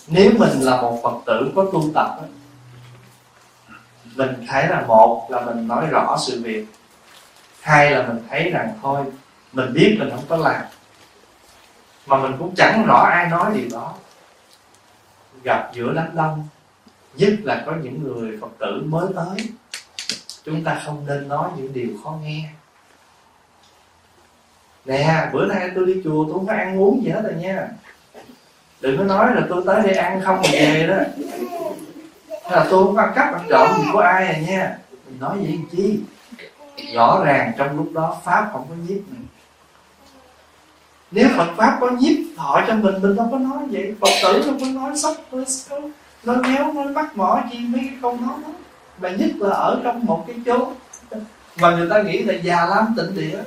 Nếu mình là một Phật tử có tu tập đó, mình thấy là một là mình nói rõ sự việc, hai là mình thấy rằng thôi mình biết mình không có làm, mà mình cũng chẳng rõ ai nói điều đó. Gặp giữa đám đông, nhất là có những người Phật tử mới tới, chúng ta không nên nói những điều khó nghe. Nè, bữa nay tôi đi chùa tôi không có ăn uống gì hết rồi nha, đừng có nói là tôi tới đây ăn không mà về đó, hay là tôi không có ăn cắp ăn trộm gì của ai rồi nha. Mình nói vậy làm chi? Rõ ràng trong lúc đó Pháp không có nhiếp mình. Nếu Phật Pháp có nhiếp thọ cho mình đâu có nói vậy. Phật tử đâu có nói sốc, nói méo, nói mắc mỏ chi mấy cái câu nói đó. Mà nhất là ở trong một cái chỗ mà người ta nghĩ là già lam tịnh địa.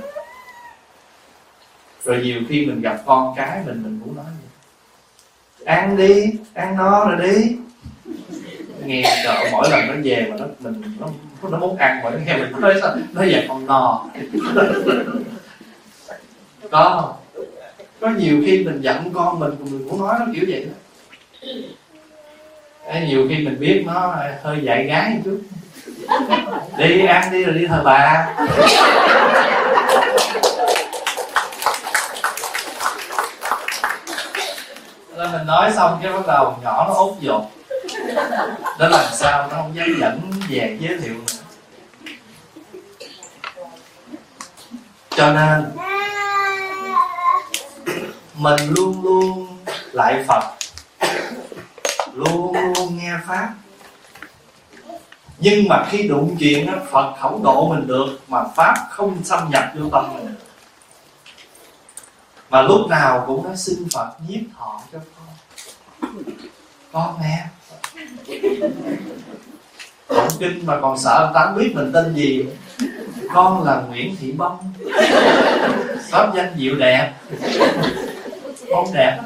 Rồi nhiều khi mình gặp con cái mình cũng nói vậy: ăn đi, ăn no rồi đi. Nghe trời, mỗi lần nó về mà nó muốn ăn mà nó nghe mình nói sao nó về con no. Có nhiều khi mình giận con mình cũng nói nó kiểu vậy đó. Nhiều khi mình biết nó hơi dạy gái một chút: đi ăn đi rồi đi thờ bà. Nên mình nói xong cái bắt đầu nhỏ nó ốt dột, nó làm sao nó không dám dẫn về giới thiệu nữa. Cho nên mình luôn luôn lại Phật, luôn luôn nghe Pháp. Nhưng mà khi đụng chuyện đó, Phật không độ mình được, mà Pháp không xâm nhập vô tâm mình. Mà lúc nào cũng nói xin Phật nhiếp thọ cho con nè. Tụng kinh mà còn sợ người ta không biết mình tên gì. Con là Nguyễn Thị Bông, pháp danh dịu đẹp, không đẹp.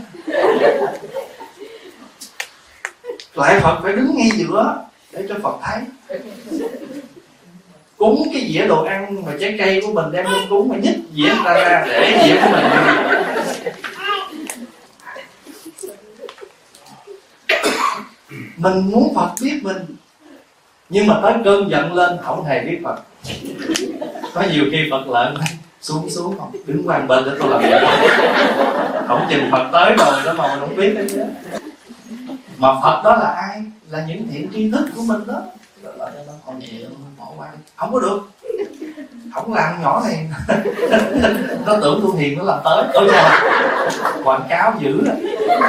Lại Phật phải đứng ngay giữa để cho Phật thấy. Cúng cái dĩa đồ ăn mà trái cây của mình đem lên cúng, mà nhích dĩa ta ra để dĩa của mình. Mình muốn Phật biết mình, nhưng mà tới cơn giận lên không hề biết Phật. Có nhiều khi Phật lợn xuống không đứng qua bên để tôi làm việc, không chừng Phật tới rồi đó mà mình không biết đấy chứ. Mà Phật đó là ai? Là những thiện tri thức của mình đó. Con vậy bỏ qua đi, không có được, không làm nhỏ này. Nó tưởng tôi hiền nó làm tới. Ôi trời, quảng cáo dữ rồi.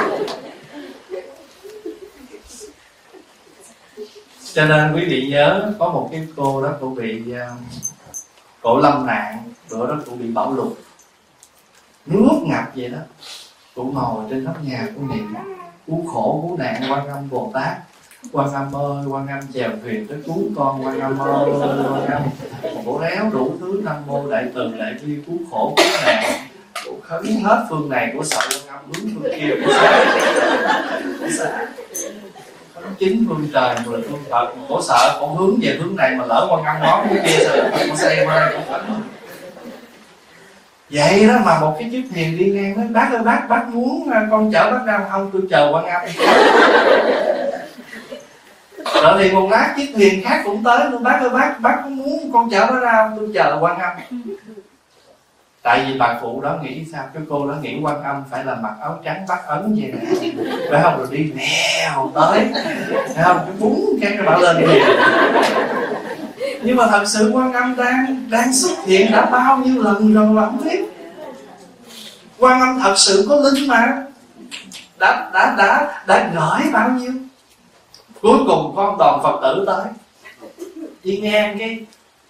Cho nên quý vị nhớ, có một cái cô đó, cô bị cổ lâm nạn, bữa đó cô bị bão lụt, nước ngập vậy đó. Cô ngồi trên nóc nhà cô niệm: cứu khổ cứu nạn Quan Âm Bồ Tát. Quan Âm ơi, Quan Âm chèo thuyền tới cứu con. Quan Âm ơi, Quan Âm. Cô réo đủ thứ Nam Mô Đại Từ Đại Bi cứu khổ cứu nạn. Cô khấn hết phương này, cô sợ Quan Âm hướng phương kia. Cô sợ chính phương trời, mười phương Phật. Cô sợ cô hướng về hướng này mà lỡ Quan Âm ngó cái kia sao cô xây qua đây cô khấn. Vậy đó mà một cái chiếc thuyền đi ngang nói: bác ơi bác muốn con chở bác ra không? Tôi chờ Quan Âm. Rồi thì một lát chiếc thuyền khác cũng tới luôn: bác ơi bác có muốn con chở bác ra không? Tôi chờ Quan Âm. Tại vì bà phụ đó nghĩ sao? Cái cô đó nghĩ Quan Âm phải là mặc áo trắng bắt ấn vậy nè, phải không? Rồi đi nèo tới, phải không? Cái búng cái bà lên liền. Nhưng mà thật sự Quan Âm đang xuất hiện đã bao nhiêu lần rồi mà không biết. Quan Âm thật sự có linh mà, đã gửi bao nhiêu. Cuối cùng con đoàn Phật tử tới, đi ngang cái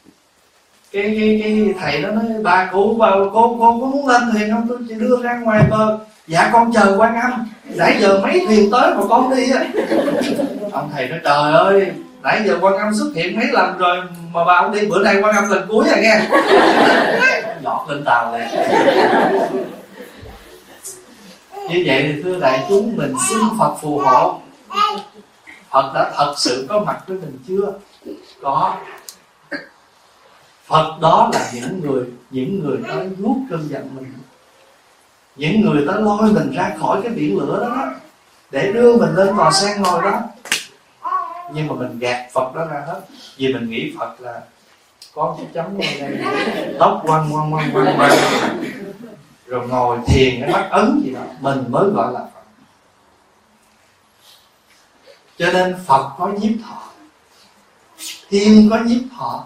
thầy đó nói: bà cụ cô có muốn lên thuyền không? Tôi chỉ đưa ra ngoài bờ. Dạ con chờ Quan Âm, nãy giờ mấy thuyền tới mà con đi á. Ông thầy nói: trời ơi, nãy giờ Quan Âm xuất hiện mấy lần rồi mà bà không đi, bữa nay Quan Âm lần cuối rồi nghe. Giọt lên tàu này. Như vậy thì thưa đại chúng, mình xin Phật phù hộ. Phật đã thật sự có mặt với mình chưa? Có. Phật đó là những người tới nuốt cơn giận mình, những người tới lôi mình ra khỏi cái biển lửa đó. để đưa mình lên tòa sen ngồi đó. Nhưng mà mình gạt Phật đó ra hết, vì mình nghĩ Phật là có cái chấm ngay đây, tóc quăng rồi ngồi thiền cái mắt ấn gì đó, mình mới gọi là Phật. Cho nên Phật có nhiếp thọ, Thiên có nhiếp thọ.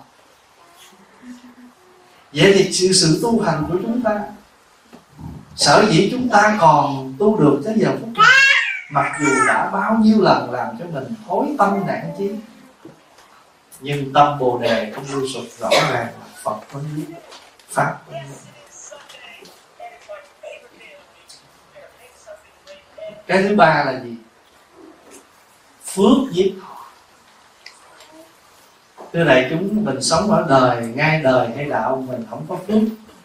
Vậy thì sự tu hành của chúng ta, sở dĩ chúng ta còn tu được tới giờ phút này, mặc dù đã bao nhiêu lần làm cho mình hối tâm nản chí, nhưng tâm Bồ Đề không lưu sụp, rõ ràng là Phật có nhiếp, Pháp có nhiếp. Cái thứ ba là gì? Phước nhiếp thọ. Thưa đại chúng, mình sống ở đời, ngay đời hay đạo, mình không có phước,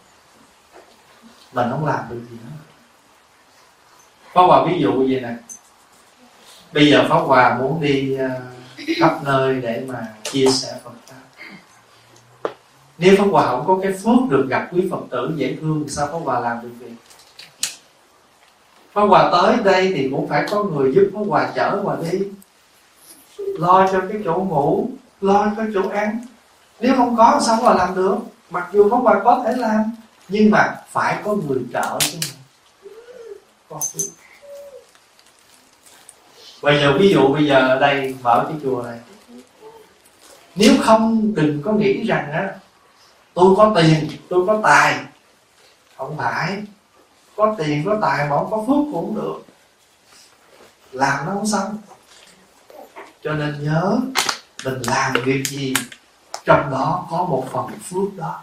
mình không làm được gì hết. Pháp Hòa ví dụ vậy nè. Bây giờ Pháp Hòa muốn đi khắp nơi để mà chia sẻ Phật pháp. Nếu Pháp Hòa không có cái phước được gặp quý Phật tử dễ thương, sao Pháp Hòa làm được việc? Pháp Hòa tới đây thì cũng phải có người giúp Pháp Hòa chở Hòa đi, lo cho cái chỗ ngủ, lo cho chỗ ăn. Nếu không có sao Pháp Hòa làm được? Mặc dù Pháp Hòa có thể làm, nhưng mà phải có người trợ chứ mình. Có phước. Bây giờ ví dụ bây giờ ở đây mở cái chùa này, nếu không đừng có nghĩ rằng á tôi có tiền, tôi có tài. Không phải. Có tiền có tài mà không có phước cũng không được, làm nó không xong. Cho nên nhớ, mình làm việc gì trong đó có một phần phước đó.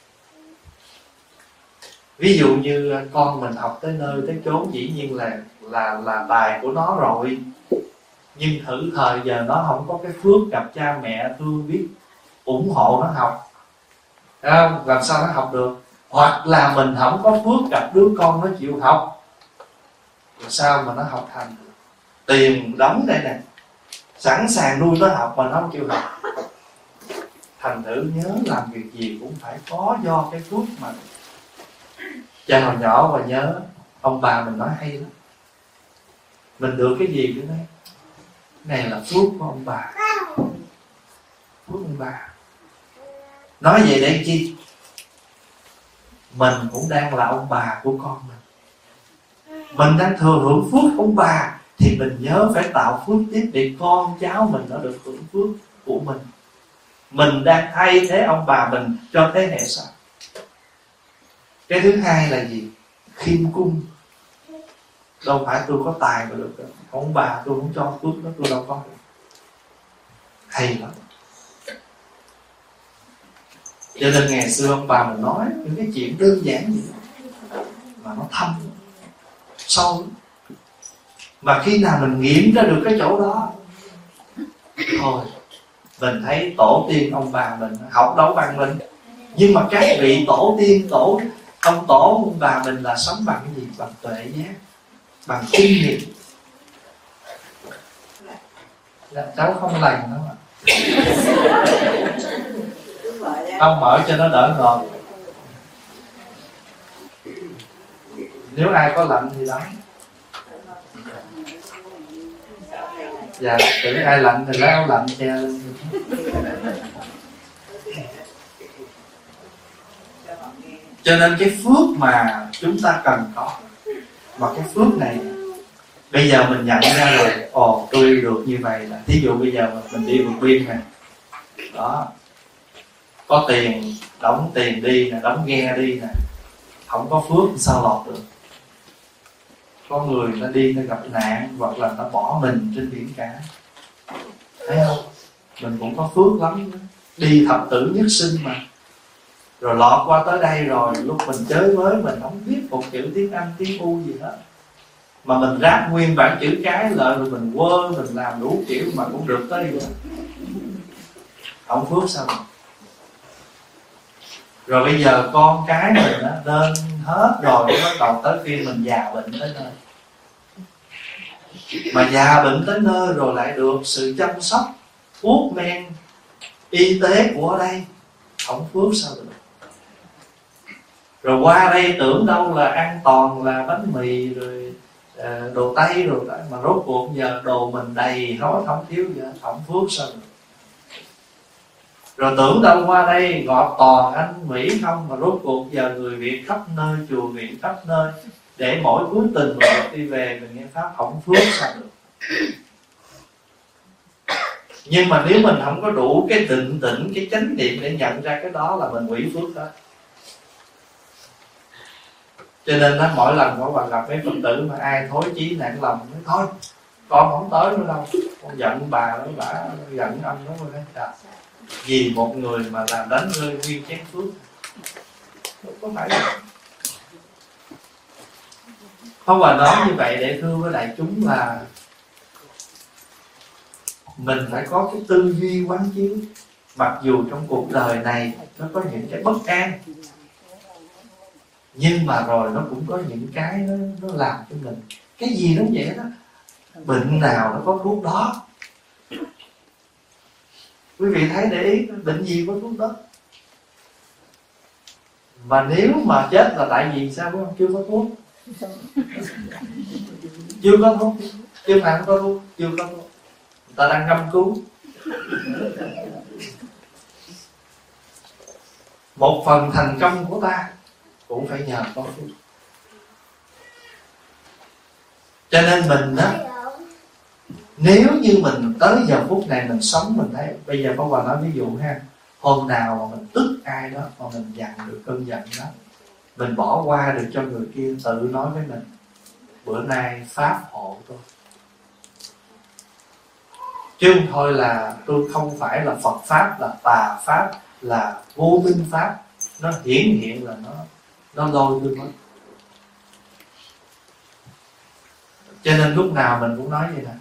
Ví dụ như con mình học tới nơi tới chốn, dĩ nhiên là tài của nó rồi, nhưng thử thời giờ nó không có cái phước gặp cha mẹ thương biết ủng hộ nó học, không? Làm sao nó học được? Hoặc là mình không có phước gặp đứa con nó chịu học, làm sao mà nó học thành được? Tiền đóng đây nè, sẵn sàng nuôi nó học mà nó không chịu học. Thành thử nhớ làm việc gì cũng phải có do cái phước mà. Cha hồi nhỏ và nhớ ông bà mình nói hay lắm, mình được cái gì nữa đấy, này là phước của ông bà, phước ông bà. Nói vậy để chi? Mình cũng đang là ông bà của con mình đang thừa hưởng phước ông bà, thì mình nhớ phải tạo phước tiếp để con cháu mình nó được hưởng phước của mình. Mình đang thay thế ông bà mình cho thế hệ sau. Cái thứ hai là gì? Khiêm cung. Đâu phải tôi có tài mà được, ông bà tôi không cho phước đó, tôi đâu có được. Hay lắm. Cho nên ngày xưa ông bà mình nói những cái chuyện đơn giản gì mà nó thâm sâu. Mà khi nào mình nghiệm ra được cái chỗ đó, thôi mình thấy tổ tiên ông bà mình học đâu bằng mình. Nhưng mà các vị tổ tiên, ông tổ ông bà mình là sống bằng cái gì? Bằng tuệ giác, bằng kinh nghiệm. Cháu không lành đâu ạ. Ông mở cho nó đỡ ngọt. Nếu ai có lạnh thì đóng. Dạ, tưởng ai lạnh thì lấy áo lạnh che lên. Cho nên cái phước mà chúng ta cần có, mà cái phước này bây giờ mình nhận ra rồi, ồ tôi được như vậy là, thí dụ bây giờ mình đi vượt biên này, đó, có tiền, đóng tiền đi nè, đóng ghe đi nè, không có phước thì sao lọt được? Có người nó đi nó gặp nạn, hoặc là nó bỏ mình trên biển cả, thấy không? Mình cũng có phước lắm, đi thập tử nhất sinh mà. Rồi lọt qua tới đây rồi, lúc mình chơi với mình không biết một chữ tiếng Anh, tiếng U gì hết, mà mình ráp nguyên bản chữ cái lại, rồi mình quơ, mình làm đủ kiểu mà cũng được tới rồi. Không phước sao mà. Rồi bây giờ con cái mình đã lên hết rồi, bắt đầu tới khi mình già bệnh tới nơi. Mà già bệnh tới nơi rồi lại được sự chăm sóc, thuốc men, y tế của ở đây, không phước sao được. Rồi qua đây tưởng đâu là an toàn là bánh mì, rồi đồ Tây mà rốt cuộc giờ đồ mình đầy hết, không thiếu gì hết, không phước sao được. Rồi tưởng đâu qua đây gọt toàn Anh Mỹ không, mà rốt cuộc giờ người Việt khắp nơi, chùa viện khắp nơi, để mỗi cuối tuần mình đi về mình nghe pháp, không phước sao được. Nhưng mà nếu mình không có đủ cái định tĩnh, cái chánh niệm để nhận ra cái đó là mình hủy phước đó. Cho nên đó, mỗi lần có bà gặp mấy Phật tử mà ai thối chí nản lòng, nói thôi con không tới nữa đâu, con giận bà đó, bà giận anh đó rồi đấy. Vì một người mà làm đánh rơi nguyên chén phước, không có phải đâu. Pháp Hòa nói như vậy để thưa với đại chúng là mình phải có cái tư duy quán chiếu. Mặc dù trong cuộc đời này nó có những cái bất an, nhưng mà rồi nó cũng có những cái nó làm cho mình, cái gì nó vậy đó, bệnh nào nó có thuốc đó. Quý vị thấy để ý, bệnh gì có thuốc đó. Mà nếu mà chết là tại vì sao không? Chưa có thuốc. Chưa có thuốc, chưa phải không có thuốc, chưa có thuốc. Người ta đang ngâm cứu. Một phần thành công của ta cũng phải nhờ có phước. Cho nên mình đó, nếu như mình tới giờ phút này mình sống, mình thấy bây giờ Pháp Hòa nói ví dụ ha, hôm nào mà mình tức ai đó mà mình dằn được cơn giận đó, mình bỏ qua được cho người kia, tự nói với mình bữa nay pháp hộ tôi, chứ không thôi là tôi không phải là Phật pháp, là tà pháp, là vô minh pháp, nó hiện là nó lôi tôi mất. Cho nên lúc nào mình cũng nói vậy nè,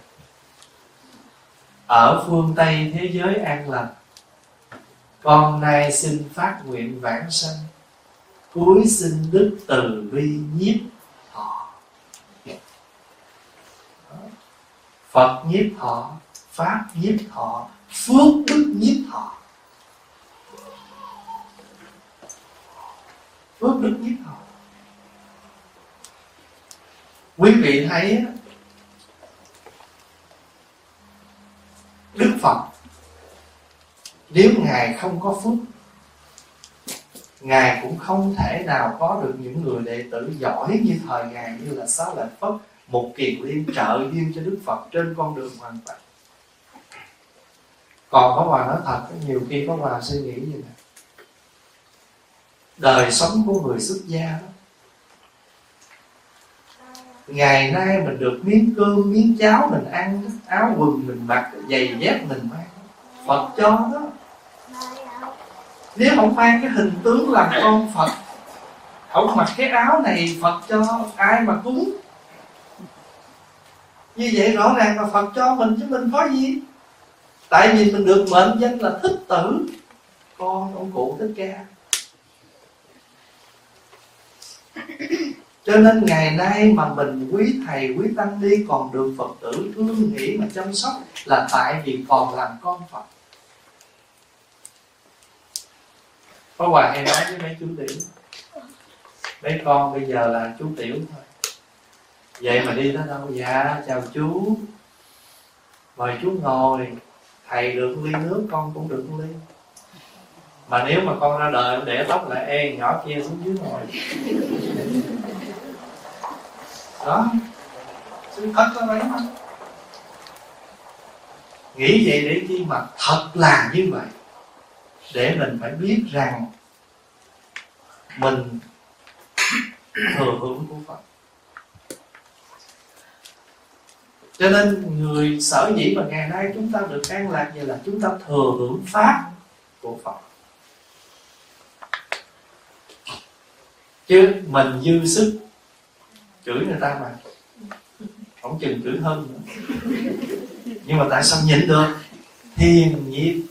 ở phương Tây thế giới an lành, con nay xin phát nguyện vãng sanh, cuối xin đức từ bi nhiếp thọ. Phật nhiếp thọ, pháp nhiếp thọ, phước đức nhiếp thọ. Phước đức nhiếp thọ. Quý vị thấy Đức Phật, nếu Ngài không có phước, Ngài cũng không thể nào có được những người đệ tử giỏi như thời Ngài, như là Xá Lợi Phất, Mục Kiền Liên trợ duyên cho Đức Phật trên con đường hoàn toàn. Còn Pháp Hòa nói thật, nhiều khi Pháp Hòa suy nghĩ như này, đời sống của người xuất gia đó, ngày nay mình được miếng cơm, miếng cháo mình ăn, áo quần mình mặc, giày dép mình mang, Phật cho đó. Nếu không mang cái hình tướng làm con Phật, không mặc cái áo này, Phật cho ai mà cúng? Như vậy rõ ràng là Phật cho mình, chứ mình có gì. Tại vì mình được mệnh danh là Thích Tử, con ông cụ Thích Ca. Cho nên ngày nay mà mình quý thầy, quý tăng đi còn được Phật tử thương nghĩ mà chăm sóc, là tại vì còn làm con Phật. Pháp Hòa hay nói với mấy chú tiểu, mấy con bây giờ là chú tiểu thôi, vậy mà đi tới đâu? Dạ chào chú, mời chú ngồi, thầy được ly nước, con cũng được ly. Mà nếu mà con ra đời để tóc lại, ê nhỏ kia xuống dưới ngồi. Đó, sự thật là vậy mà. Nghĩ vậy để chi mà thật là như vậy, để mình phải biết rằng mình thừa hưởng của Phật. Cho nên người sở dĩ mà ngày nay chúng ta được an lạc vậy là chúng ta thừa hưởng pháp của Phật. Chứ mình dư sức chửi người ta mà không chừng chửi hơn nữa. Nhưng mà tại sao nhịn được? Thiền nhiếp.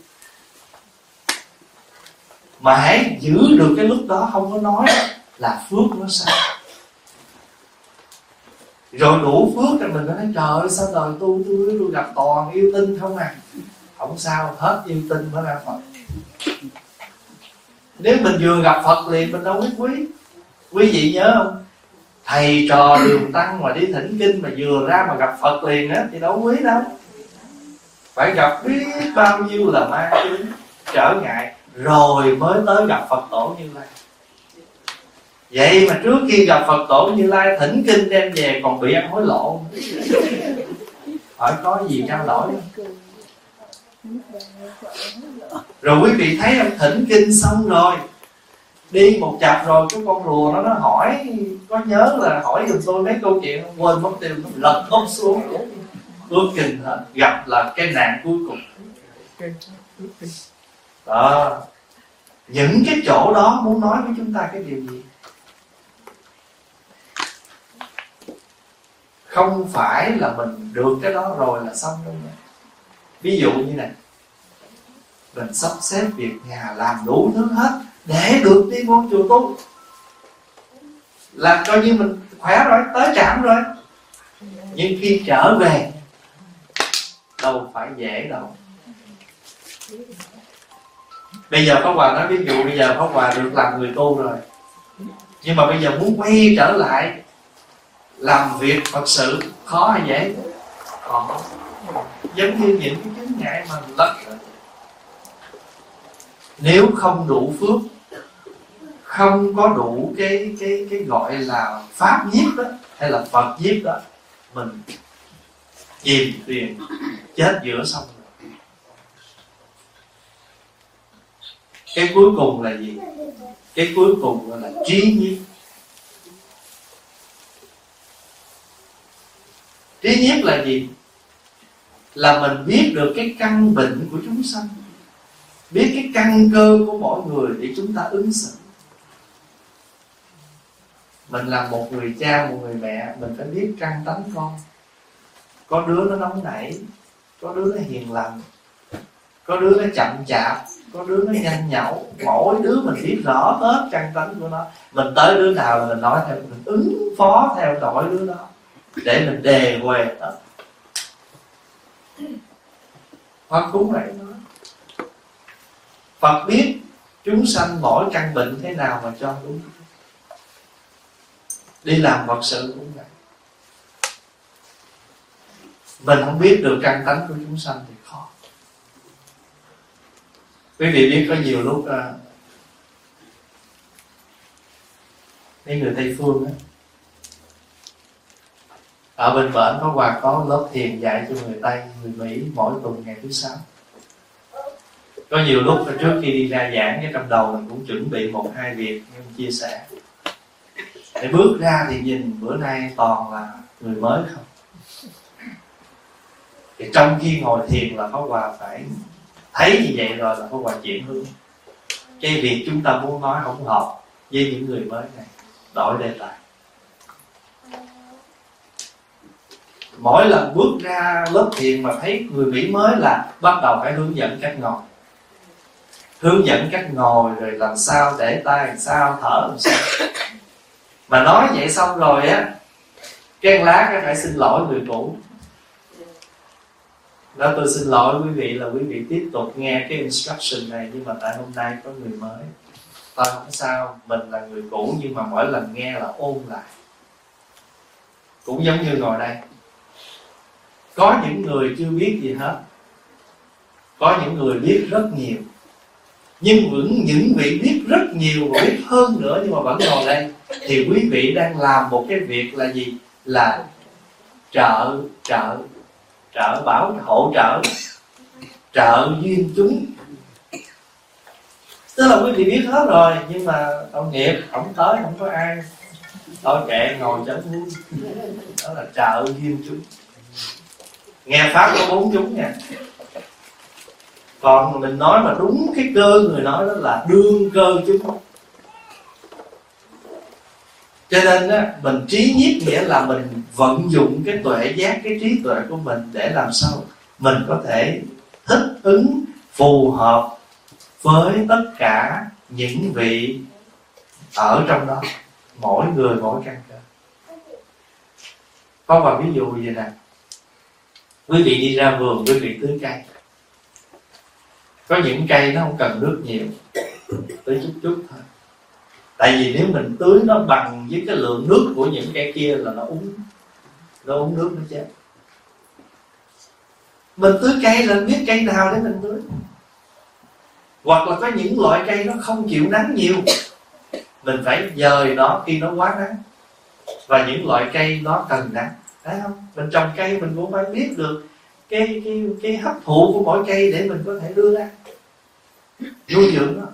Mà hãy giữ được cái lúc đó không có nói là phước nó sao. Rồi đủ phước thì mình nói trời ơi sao đời tôi gặp toàn yêu tinh không à. Không sao, hết yêu tinh mới ra Phật. Nếu mình vừa gặp Phật liền mình đâu biết quý. Quý vị nhớ không? Thầy trò đường tăng mà đi thỉnh kinh mà vừa ra mà gặp Phật liền á thì đâu quý đâu. Phải gặp biết bao nhiêu là ma chướng trở ngại rồi mới tới gặp Phật tổ Như Lai. Vậy mà trước khi gặp Phật tổ Như Lai thỉnh kinh đem về còn bị ăn hối lộ. Hỏi có gì trao đổi không? Rồi quý vị thấy ông thỉnh kinh xong rồi, đi một chập rồi cái con rùa nó hỏi, có nhớ là hỏi giùm tôi mấy câu chuyện, quên mất tiêu, nó lật úp xuống. Ước kinh gặp là cái nạn cuối cùng. Đó. Những cái chỗ đó muốn nói với chúng ta cái điều gì? Không phải là mình được cái đó rồi là xong đâu nha. Ví dụ như này, mình sắp xếp việc nhà làm đủ thứ hết để được đi vô chùa tu, là coi như mình khỏe rồi, tới trạm rồi. Nhưng khi trở về đâu phải dễ đâu. Bây giờ Pháp Hòa nói ví dụ, bây giờ Pháp Hòa được làm người tu rồi, nhưng mà bây giờ muốn quay trở lại làm việc Phật sự khó hay dễ? Khó. Giống như những cái chướng ngại mà lật. Nếu không đủ phước, không có đủ cái gọi là pháp nhiếp đó, hay là Phật nhiếp đó, mình chìm thuyền chết giữa sông. Cái cuối cùng là gì? Cái cuối cùng là trí nhiếp. Trí nhiếp là gì? Là mình biết được cái căn bệnh của chúng sanh, biết cái căn cơ của mỗi người để chúng ta ứng xử. Mình là một người cha, một người mẹ, mình phải biết căn tánh con. Có đứa nó nóng nảy, có đứa nó hiền lành, có đứa nó chậm chạp, có đứa nó nhanh nhẩu. Mỗi đứa mình biết rõ hết căn tánh của nó. Mình tới đứa nào là mình nói theo, mình ứng phó theo đội đứa đó để mình đề huề đó. Phật cũng vậy đó. Phật biết chúng sanh mỗi căn bệnh thế nào mà cho đúng. Đi làm Phật sự cũng vậy. Mình không biết được căn tánh của chúng sanh thì khó. Quý vị biết có nhiều lúc mấy người Tây Phương á, ở bên bển có Hòa có lớp thiền dạy cho người Tây, người Mỹ mỗi tuần ngày thứ 6. Có nhiều lúc trước khi đi ra giảng, cái trong đầu mình cũng chuẩn bị 1-2 việc nhưng chia sẻ. Để bước ra thì nhìn bữa nay toàn là người mới không. Thì trong khi ngồi thiền là Pháp Hòa phải thấy như vậy rồi là Pháp Hòa chuyển hướng. Cái việc chúng ta muốn nói không hợp với những người mới này, đổi đề tài. Mỗi lần bước ra lớp thiền mà thấy người Mỹ mới là bắt đầu phải hướng dẫn cách ngồi. Hướng dẫn cách ngồi rồi làm sao để tay làm sao, thở làm sao. Mà nói vậy xong rồi á, cái lá cái phải xin lỗi người cũ. Đó, tôi xin lỗi quý vị là quý vị tiếp tục nghe cái instruction này, nhưng mà tại hôm nay có người mới. Tôi không sao, mình là người cũ nhưng mà mỗi lần nghe là ôn lại. Cũng giống như ngồi đây, có những người chưa biết gì hết, có những người biết rất nhiều. Nhưng những vị biết rất nhiều và biết hơn nữa nhưng mà vẫn ngồi đây, thì quý vị đang làm một cái việc là gì? Là trợ bảo, hỗ trợ duyên chúng. Tức là quý vị biết hết rồi, nhưng mà ông nghiệp không tới, không có ai, thôi kệ ngồi cho vui. Đó là trợ duyên chúng. Nghe pháp có 4 chúng nha. Còn mình nói mà đúng cái cơ người nói đó là đương cơ chúng. Cho nên á, mình trí nhiếp nghĩa là mình vận dụng cái tuệ giác, cái trí tuệ của mình để làm sao mình có thể thích ứng phù hợp với tất cả những vị ở trong đó, mỗi người mỗi căn cơ. Có một ví dụ vậy nè, quý vị đi ra vườn, quý vị tưới cây. Có những cây nó không cần nước nhiều, tưới chút chút thôi. Tại vì nếu mình tưới nó bằng với cái lượng nước của những cây kia là nó uống nước nó chết. Mình tưới cây là biết cây nào để mình tưới. Hoặc là có những loại cây nó không chịu nắng nhiều, mình phải dời nó khi nó quá nắng. Và những loại cây nó cần nắng, thấy không? Mình trồng cây mình cũng phải biết được cái hấp thụ của mỗi cây để mình có thể đưa ra nuôi dưỡng nó.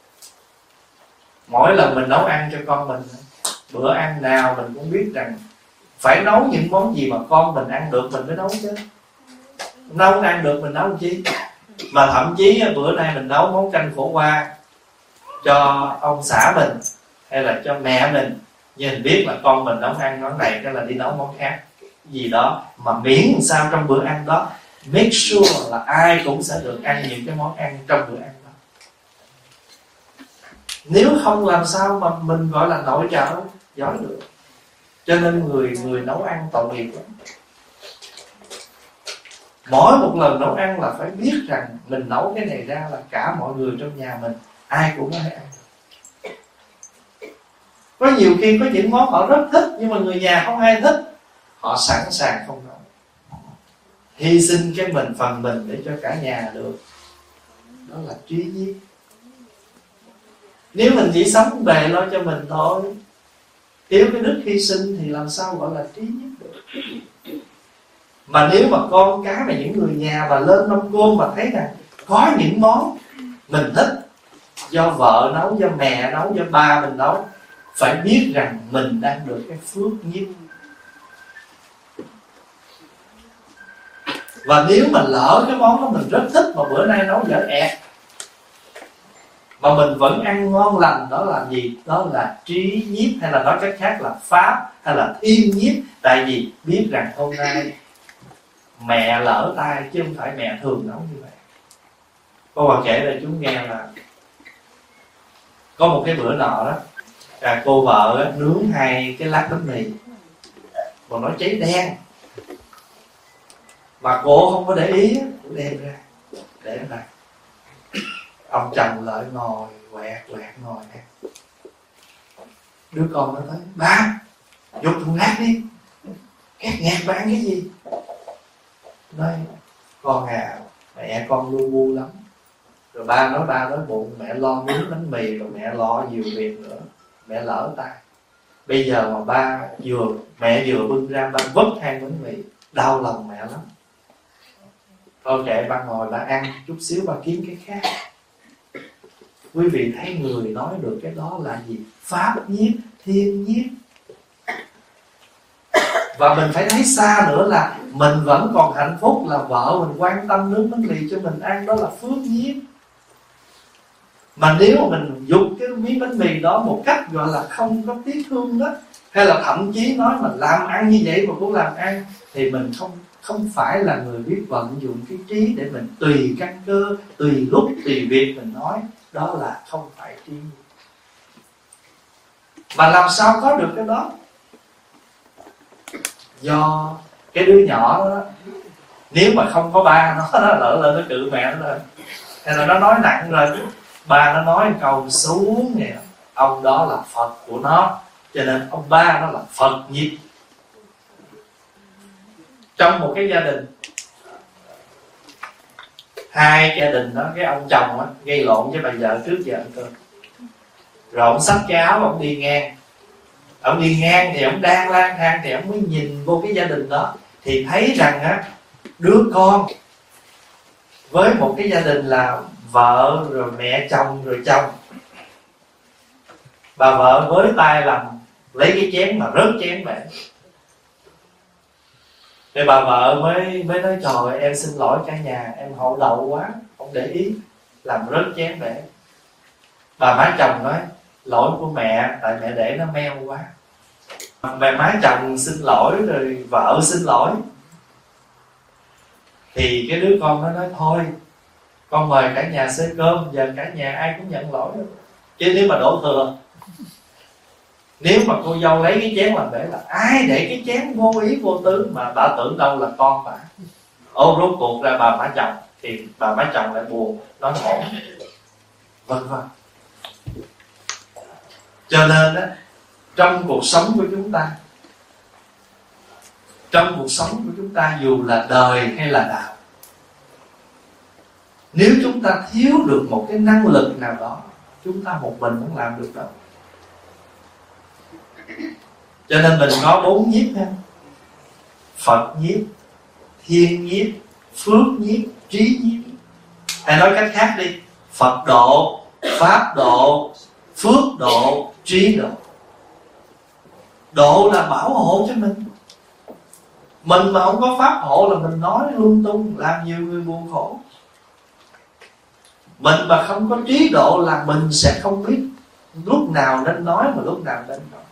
Mỗi lần mình nấu ăn cho con mình, bữa ăn nào mình cũng biết rằng phải nấu những món gì mà con mình ăn được mình mới nấu chứ. Nấu ăn được mình nấu làm chi. Mà thậm chí bữa nay mình nấu món canh khổ qua cho ông xã mình hay là cho mẹ mình, nhưng mình biết là con mình nấu ăn món này, cái là đi nấu món khác gì đó, mà miễn làm sao trong bữa ăn đó make sure là ai cũng sẽ được ăn những cái món ăn trong bữa ăn đó. Nếu không làm sao mà mình gọi là nội trợ giỏi được. Cho nên người nấu ăn tội nghiệp lắm. Mỗi một lần nấu ăn là phải biết rằng mình nấu cái này ra là cả mọi người trong nhà mình ai cũng có thể ăn được. Có nhiều khi có những món họ rất thích nhưng mà người nhà không ai thích, họ sẵn sàng không nấu, hy sinh cái phần mình để cho cả nhà được. Đó là trí nhiếp. Nếu mình chỉ sống bề lo cho mình thôi, thiếu cái đức hy sinh thì làm sao gọi là trí nhiếp được. Mà nếu mà con cái và những người nhà mà lên nông côn mà thấy rằng có những món mình thích, do vợ nấu, do mẹ nấu, do ba mình nấu, phải biết rằng mình đang được cái phước nhiếp. Và nếu mà lỡ cái món đó mình rất thích mà bữa nay nấu dở ẹt mà mình vẫn ăn ngon lành, đó là gì? Đó là trí nhiếp, hay là nói cách khác là pháp, hay là thiên nhiếp. Tại vì biết rằng hôm nay mẹ lỡ tay chứ không phải mẹ thường nấu như vậy. Cô bà kể lại chú nghe là có một cái bữa nọ đó, cô vợ nướng 2 cái lát bánh mì mà nó cháy đen, mà cô không có để ý, cô đem ra để ra. Ông chồng lại ngồi quẹt ngồi nè. Đứa con nó tới: ba, dục thùng rác đi, các ngạt ba ăn cái gì? Nói: con à, mẹ con lu bu lắm. Rồi ba nói bụng, mẹ lo nướng bánh mì, rồi mẹ lo nhiều việc nữa, mẹ lỡ tay. Bây giờ mà mẹ vừa bưng ra, ba vấp 2 bánh mì, đau lòng mẹ lắm. Thôi kệ, ba ngồi ba ăn, chút xíu ba kiếm cái khác. Quý vị thấy người nói được cái đó là gì? Pháp nhiếp, thiên nhiếp. Và mình phải thấy xa nữa là mình vẫn còn hạnh phúc là vợ mình quan tâm nướng bánh mì cho mình ăn, đó là phước nhiếp. Mà nếu mà mình dục cái miếng bánh mì đó một cách gọi là không có tiếc thương đó, hay là thậm chí nói mà làm ăn như vậy mà cũng làm ăn, thì mình không phải là người biết vận dụng cái trí để mình tùy căn cơ, tùy lúc, tùy việc mình nói. Đó là không phải trí. Mà làm sao có được cái đó? Do cái đứa nhỏ đó, nếu mà không có ba nó lỡ lên nó cự mẹ nó lên, hay là nó nói nặng rồi, ba nó nói một câu xuống nè, ông đó là Phật của nó, cho nên ông ba nó là Phật nhiếp. Trong một cái gia đình, 2 gia đình đó, cái ông chồng đó, gây lộn với bà vợ trước giờ ăn cơm. Rồi ông xách cái áo, ông đi ngang. Ông đi ngang thì ông đang lang thang, thì ông mới nhìn vô cái gia đình đó, thì thấy rằng á, đứa con với một cái gia đình là vợ rồi mẹ chồng rồi chồng. Bà vợ với tay làm lấy cái chén mà rớt chén bể. Thì bà vợ mới nói: trời, em xin lỗi cả nhà, em hậu đậu quá, không để ý làm rớt chén bể. Bà má chồng nói: lỗi của mẹ, tại mẹ để nó meo quá. Bà má chồng xin lỗi, rồi vợ xin lỗi. Thì cái đứa con nó nói: thôi, con mời cả nhà xơi cơm, giờ cả nhà ai cũng nhận lỗi đó. Chứ nếu mà đổ thừa, nếu mà cô dâu lấy cái chén làm bể là ai để cái chén vô ý vô tứ, mà bà tưởng đâu là con bà. Rốt cuộc ra bà má chồng, thì bà má chồng lại buồn, nói khổ, vân vân. Cho nên á, trong cuộc sống của chúng ta dù là đời hay là đạo, nếu chúng ta thiếu được một cái năng lực nào đó, chúng ta một mình không làm được đâu. Cho nên mình có 4 nhiếp ha: Phật nhiếp, Thiên nhiếp, Phước nhiếp, Trí nhiếp. Hay nói cách khác đi: Phật độ, Pháp độ, Phước độ, Trí độ. Độ là bảo hộ cho mình. Mình mà không có pháp hộ là mình nói lung tung, làm nhiều người buồn khổ. Mình mà không có trí độ là mình sẽ không biết lúc nào nên nói mà lúc nào nên nói.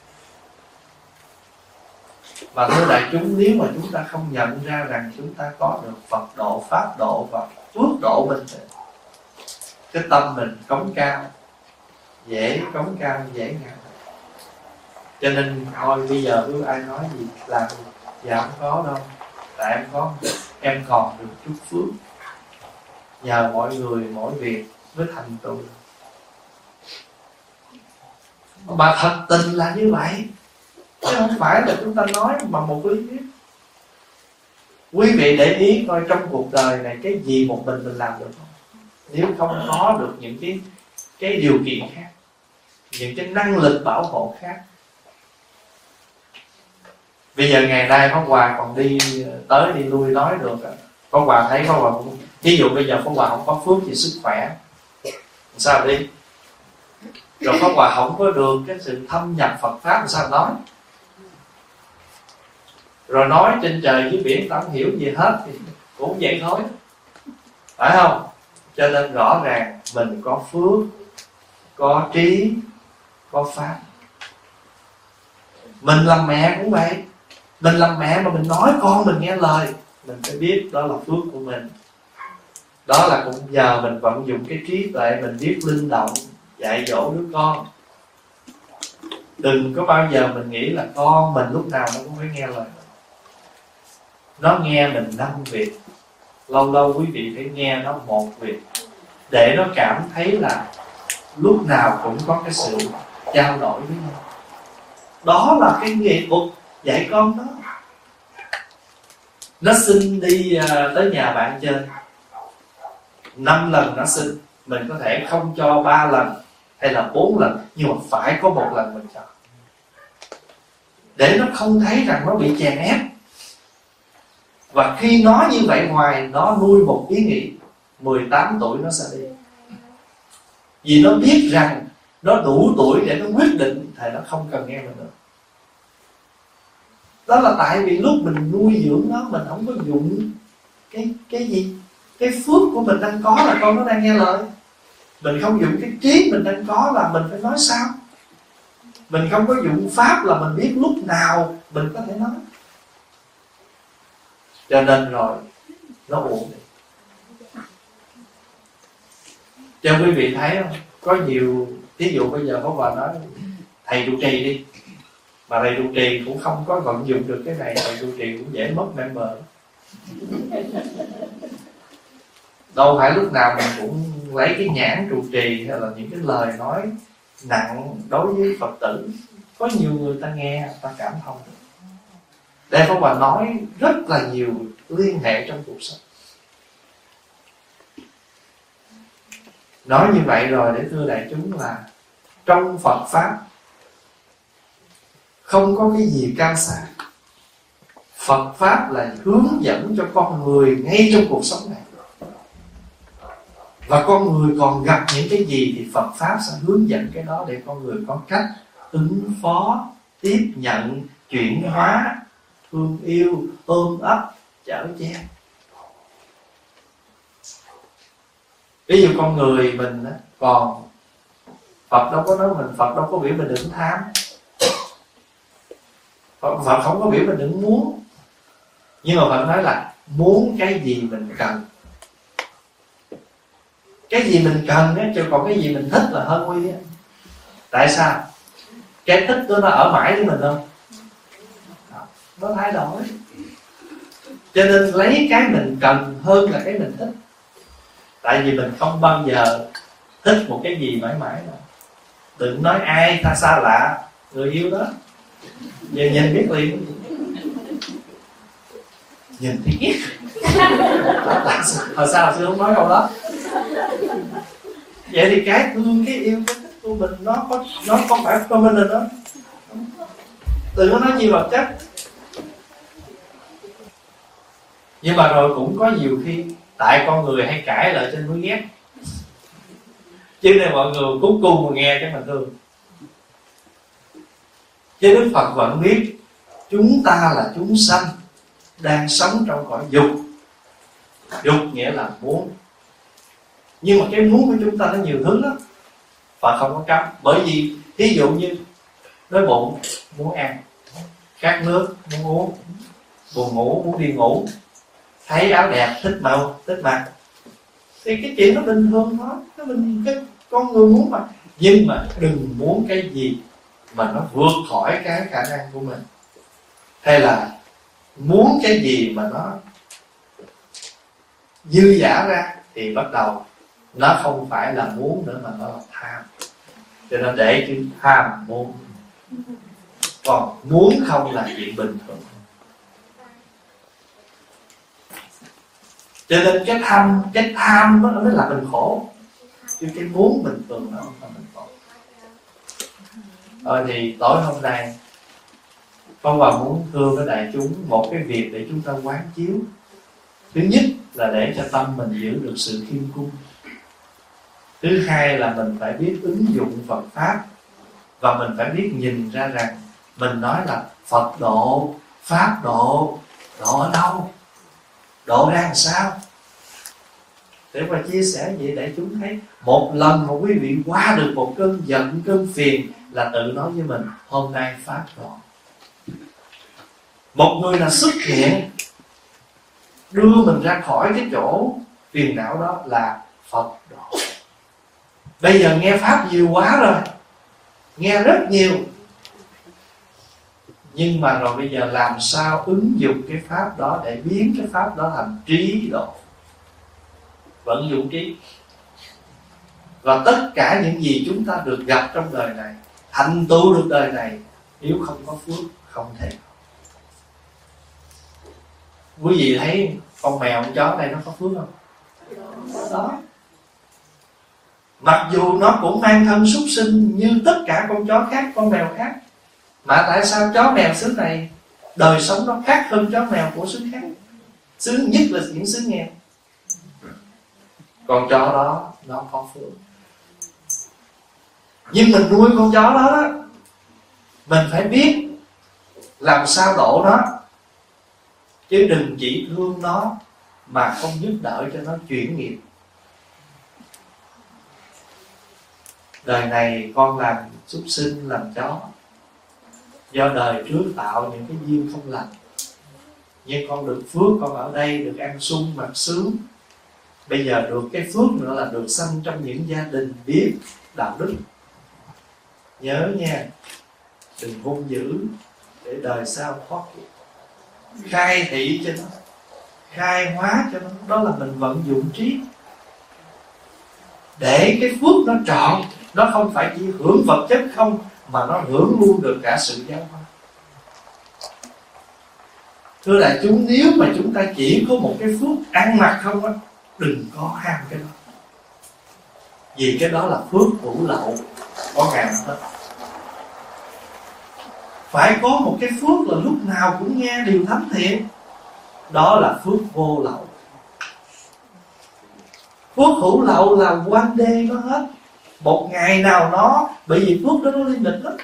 Và thưa đại chúng, nếu mà chúng ta không nhận ra rằng chúng ta có được Phật độ, Pháp độ và Phước độ mình, cái tâm mình cống cao, dễ cống cao, dễ ngã. Cho nên thôi bây giờ cứ ai nói gì làm gì, dạ không có đâu. Tại em còn được chút phước, nhờ mọi người mỗi việc mới thành tựu. Mà thật tình là như vậy, chứ không phải là chúng ta nói mà một lý thuyết. Quý vị để ý coi trong cuộc đời này cái gì một mình làm được không? Nếu không có được những cái điều kiện khác, những cái năng lực bảo hộ khác. Bây giờ ngày nay Pháp Hòa còn đi tới đi lui nói được. Pháp Hòa thấy Pháp Hòa cũng, ví dụ bây giờ Pháp Hòa không có phước về sức khỏe, sao đi? Rồi Pháp Hòa không có được cái sự thâm nhập Phật Pháp, sao nói? Rồi nói trên trời dưới biển ta không hiểu gì hết thì cũng vậy thôi, phải không? Cho nên rõ ràng mình có phước, có trí, có pháp. Mình làm mẹ cũng vậy. Mình làm mẹ mà mình nói con mình nghe lời, mình phải biết đó là phước của mình. Đó là cũng nhờ mình vận dụng cái trí tuệ, mình biết linh động dạy dỗ đứa con. Đừng có bao giờ mình nghĩ là con mình lúc nào nó cũng phải nghe lời. Nó nghe mình 5 việc, lâu lâu quý vị phải nghe nó 1 việc, để nó cảm thấy là lúc nào cũng có cái sự trao đổi với nhau. Đó là cái nghệ thuật dạy con đó. Nó xin đi tới nhà bạn chơi 5 lần nó xin, mình có thể không cho 3 lần hay là 4 lần, nhưng mà phải có 1 lần mình cho, để nó không thấy rằng nó bị chèn ép. Và khi nó như vậy hoài, nó nuôi một ý nghĩ 18 tuổi nó sẽ đi. Vì nó biết rằng nó đủ tuổi để nó quyết định thì nó không cần nghe mình nữa. Đó là tại vì lúc mình nuôi dưỡng nó, mình không có dụng cái gì. Cái phước của mình đang có là con nó đang nghe lời. Mình không dụng cái trí mình đang có là mình phải nói sao. Mình không có dụng pháp là mình biết lúc nào mình có thể nói. Cho nên rồi nó uổng. Cho quý vị thấy không? Có nhiều, ví dụ bây giờ có bà nói thầy trụ trì đi, mà thầy trụ trì cũng không có vận dụng được cái này, thầy trụ trì cũng dễ mất member. Đâu phải lúc nào mình cũng lấy cái nhãn trụ trì hay là những cái lời nói nặng đối với Phật tử. Có nhiều người ta nghe, ta cảm thông. Đây Pháp Hòa nói rất là nhiều liên hệ trong cuộc sống. Nói như vậy rồi để thưa đại chúng là trong Phật Pháp không có cái gì cao xa. Phật Pháp là hướng dẫn cho con người ngay trong cuộc sống này. Và con người còn gặp những cái gì thì Phật Pháp sẽ hướng dẫn cái đó để con người có cách ứng phó, tiếp nhận, chuyển hóa, thương yêu, ôm ấp, chở che. Ví dụ con người mình còn Phật đâu có nói mình, Phật đâu có biểu mình đừng tham, Phật không có biểu mình đừng muốn. Nhưng mà Phật nói là muốn cái gì mình cần. Cái gì mình cần á, chứ còn cái gì mình thích là hơn nguy á. Tại sao? Cái thích đó nó ở mãi với mình không? Nó thay đổi. Cho nên lấy cái mình cần hơn là cái mình thích. Tại vì mình không bao giờ thích một cái gì mãi mãi đâu. Đừng nói ai ta xa lạ, người yêu đó giờ nhìn biết liền, nhìn thì ghét. Hồi sao xưa không nói câu đó. Vậy thì cái thương, cái yêu, cái thích của mình nó không phải của mình rồi đó. Đừng có nói nhiều vật chất. Nhưng mà rồi cũng có nhiều khi tại con người hay cãi lại trên mới ghét, chứ nên mọi người cuối cùng mà nghe cái mình thương. Chứ Đức Phật vẫn biết chúng ta là chúng sanh đang sống trong cõi dục. Dục nghĩa là muốn. Nhưng mà cái muốn của chúng ta nó nhiều thứ lắm, Phật không có cấm. Bởi vì ví dụ như đói bụng muốn ăn, khát nước muốn uống, buồn ngủ muốn đi ngủ, thấy áo đẹp thích màu thích mặc, thì cái chuyện nó bình thường thôi. Cái con người muốn mà. Nhưng mà đừng muốn cái gì mà nó vượt khỏi cái khả năng của mình, hay là muốn cái gì mà nó dư dả ra thì bắt đầu nó không phải là muốn nữa mà nó là tham. Cho nên để chữ tham muốn, còn muốn không là chuyện bình thường. Cho nên cái tham nó mới là mình khổ, chứ cái muốn bình thường nó không phải mình khổ. Thì tối hôm nay Pháp Hòa muốn thưa với đại chúng một cái việc để chúng ta quán chiếu. Thứ nhất là để cho tâm mình giữ được sự khiêm cung. Thứ hai là mình phải biết ứng dụng Phật Pháp, và mình phải biết nhìn ra rằng mình nói là Phật độ, Pháp độ, độ ở đâu, độ ra làm sao. Để mà chia sẻ vậy để chúng thấy một lần mà quý vị qua được một cơn giận, cơn phiền là tự nói với mình hôm nay Pháp độ. Một người là xuất hiện đưa mình ra khỏi cái chỗ phiền não đó là Phật độ. Bây giờ nghe Pháp nhiều quá rồi, nghe rất nhiều, nhưng mà rồi bây giờ làm sao ứng dụng cái Pháp đó để biến cái Pháp đó thành trí độ, vận dụng trí. Và tất cả những gì chúng ta được gặp trong đời này, thành tựu được đời này, nếu không có phước không thể. Quý vị thấy con mèo con chó đây nó có phước không? Đó. Mặc dù nó cũng mang thân súc sinh như tất cả con chó khác, con mèo khác, mà tại sao chó mèo xứ này đời sống nó khác hơn chó mèo của xứ khác? Xứ nhất là những xứ nghèo. Con chó đó nó có phước. Nhưng mình nuôi con chó đó, mình phải biết làm sao độ nó, chứ đừng chỉ thương nó mà không giúp đỡ cho nó chuyển nghiệp. Đời này con làm súc sinh, làm chó, do đời trước tạo những cái duyên không lành. Nhưng con được phước, con ở đây được ăn sung mặc sướng. Bây giờ được cái phước nữa là được sanh trong những gia đình biết đạo đức. Nhớ nha, đừng hung dữ để đời sau thoát kiếp. Khai thị cho nó, khai hóa cho nó. Đó là mình vận dụng trí để cái phước nó trọn. Nó không phải chỉ hưởng vật chất không, mà nó hưởng luôn được cả sự giáo hóa. Thưa đại chúng, nếu mà chúng ta chỉ có một cái phước ăn mặc không á, đừng có ham cái đó. Vì cái đó là phước hữu lậu, có ngàn hết. Phải có một cái phước là lúc nào cũng nghe điều thánh thiện. Đó là phước vô lậu. Phước hữu lậu là one day nó hết. Một ngày nào nó, bởi vì phước đó nó limit lắm.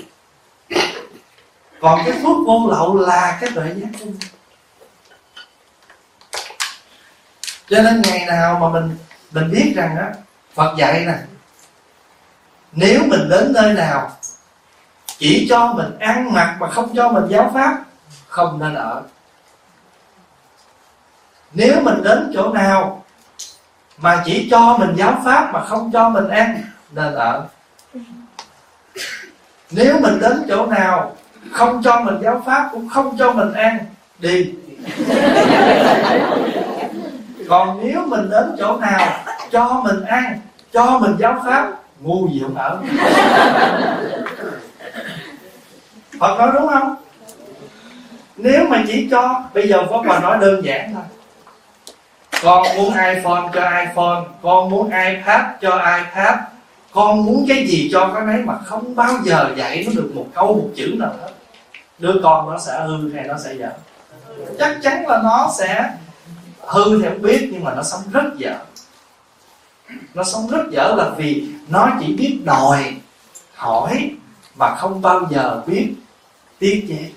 Còn cái phước vô lậu là cái tuệ giác của mình. Cho nên ngày nào mà mình biết rằng á, Phật dạy nè, nếu mình đến nơi nào chỉ cho mình ăn mặc mà không cho mình giáo pháp, không nên ở. Nếu mình đến chỗ nào mà chỉ cho mình giáo pháp mà không cho mình ăn, nên ở. Nếu mình đến chỗ nào không cho mình giáo pháp cũng không cho mình ăn, đi. Còn nếu mình đến chỗ nào cho mình ăn, cho mình giáo pháp, ngu gì không ở. Phật nói đúng không? Nếu mà chỉ cho, bây giờ Pháp Hòa nói đơn giản thôi, con muốn iPhone cho iPhone, con muốn iPad cho iPad, con muốn cái gì cho cái đấy, mà không bao giờ dạy nó được một câu một chữ nào hết. Đứa con nó sẽ hư hay nó sẽ dở? Chắc chắn là nó sẽ hư thì không biết, nhưng mà nó sống rất dở. Nó sống rất dở là vì nó chỉ biết đòi hỏi mà không bao giờ biết tiết chế.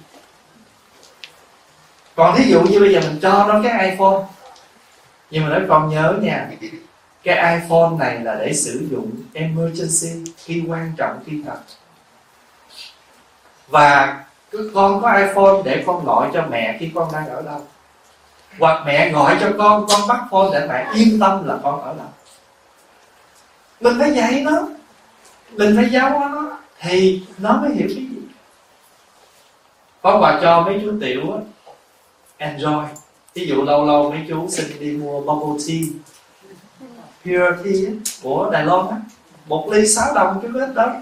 Còn thí dụ như bây giờ mình cho nó cái iPhone, nhưng mà nói con nhớ nha, cái iPhone này là để sử dụng emergency, khi quan trọng, khi cần. Và con có iPhone để con gọi cho mẹ khi con đang ở đâu, hoặc mẹ gọi cho con bắt phone để mẹ yên tâm là con ở đâu. Mình phải dạy nó, mình phải giáo nó thì nó mới hiểu cái gì. Có quà cho mấy chú tiểu á, enjoy. Ví dụ lâu lâu mấy chú xin đi mua bubble tea, pure tea của Đài Loan á, 1 ly 6 đồng cái vết đó.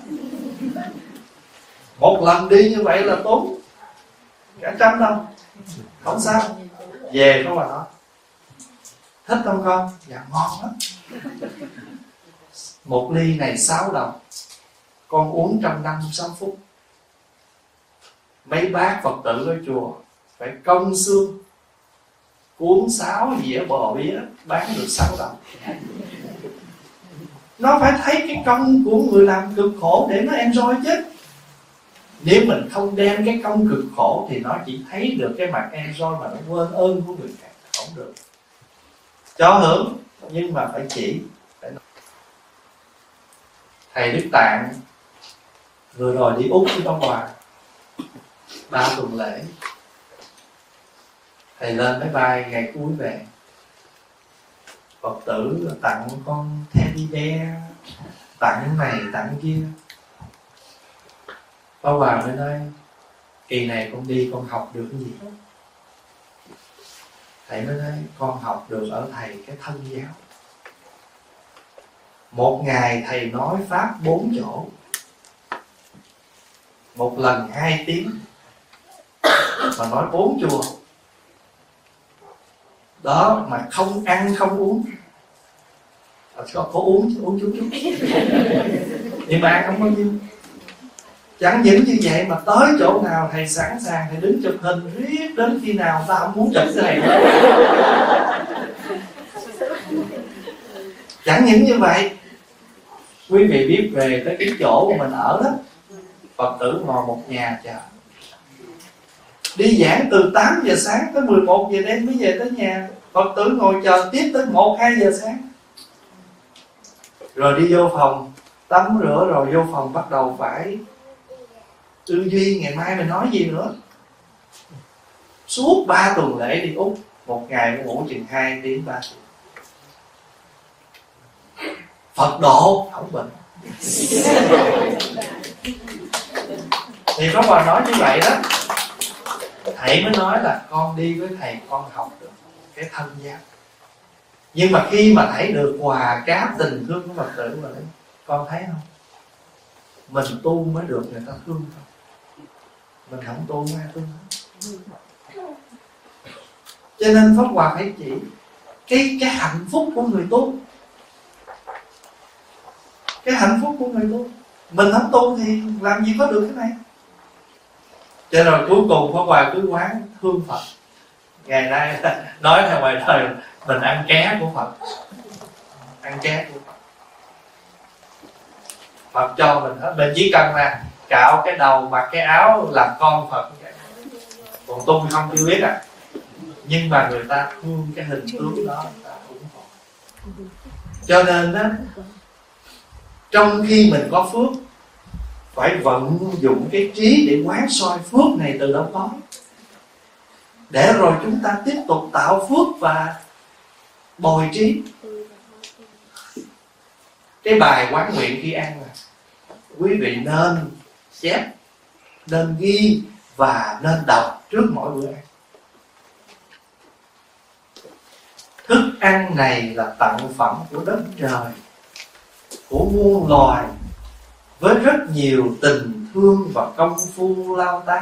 Một lần đi như vậy là tốn cả 100 đồng. Không sao, về có mà nói thích không con? Dạ ngon lắm. 1 ly này 6 đồng, con uống trong 5-6 phút. Mấy bác Phật tử ở chùa phải công xương cuốn 6 dĩa bò bía bán được 6 đồng. Nó phải thấy cái công của người làm cực khổ để nó enjoy chứ. Nếu mình không đem cái công cực khổ thì nó chỉ thấy được cái mặt enjoy mà nó quên ơn của người khác. Không được. Cho hưởng nhưng mà phải chỉ. Thầy Đức Tạng vừa rồi đi Úc với Pháp Hòa 3 tuần lễ. Thầy lên máy bay ngày cuối về, Phật tử tặng con teddy bear, tặng này tặng kia. Pháp Hòa mới nói kỳ này con đi con học được cái gì? Thầy mới nói con học được ở thầy cái thân giáo. Một ngày thầy nói pháp 4 chỗ, một lần 2 tiếng, mà nói 4 chùa. Đó mà không ăn không uống. Có uống chứ, uống chút. Nhưng mà ăn không bao nhiêu. Chẳng những như vậy mà tới chỗ nào thầy sẵn sàng, thầy đứng chụp hình riết đến khi nào ta không muốn chụp cái này nữa. Chẳng những như vậy, quý vị biết về tới cái chỗ mà mình ở đó, Phật tử ngồi một nhà chờ. Đi giảng từ 8 giờ sáng tới 11 giờ đêm mới về tới nhà. Phật tử ngồi chờ tiếp tới 1-2 giờ sáng. Rồi đi vô phòng tắm rửa, rồi vô phòng bắt đầu phải tư duy ngày mai mình nói gì nữa. Suốt 3 tuần lễ đi Úc, một ngày ngủ chừng 2 tiếng 3 tiếng. Phật độ không bệnh. Thì Pháp Hòa nói như vậy đó. Thầy mới nói là con đi với thầy con học được cái thân giáo. Nhưng mà khi mà thấy được hòa cáp tình thương của Phật tử rồi, con thấy không, mình tu mới được người ta thương thôi. Mình không tu ai thương hết. Cho nên Pháp Hòa phải chỉ cái hạnh phúc của người tu. Cái hạnh phúc của người tu. Mình không tu thì làm gì có được cái này. Cho nên cuối cùng Pháp Hòa cứ quán thương Phật. Ngày nay nói theo ngoài đời mình ăn ké của Phật. Ăn ké của Phật. Phật cho mình hết. Mình chỉ cần là cạo cái đầu, mặc cái áo làm con Phật. Còn tu không chưa biết à. Nhưng mà người ta thương cái hình tướng đó, người ta ủng hộ. Cho nên đó, trong khi mình có phước, phải vận dụng cái trí để quán soi phước này từ đâu có, để rồi chúng ta tiếp tục tạo phước và bồi trí. Cái bài quán nguyện khi ăn là quý vị nên chép, nên ghi và nên đọc trước mỗi bữa ăn. Thức ăn này là tặng phẩm của đất trời. của muôn loài, với rất nhiều tình thương và công phu lao tác.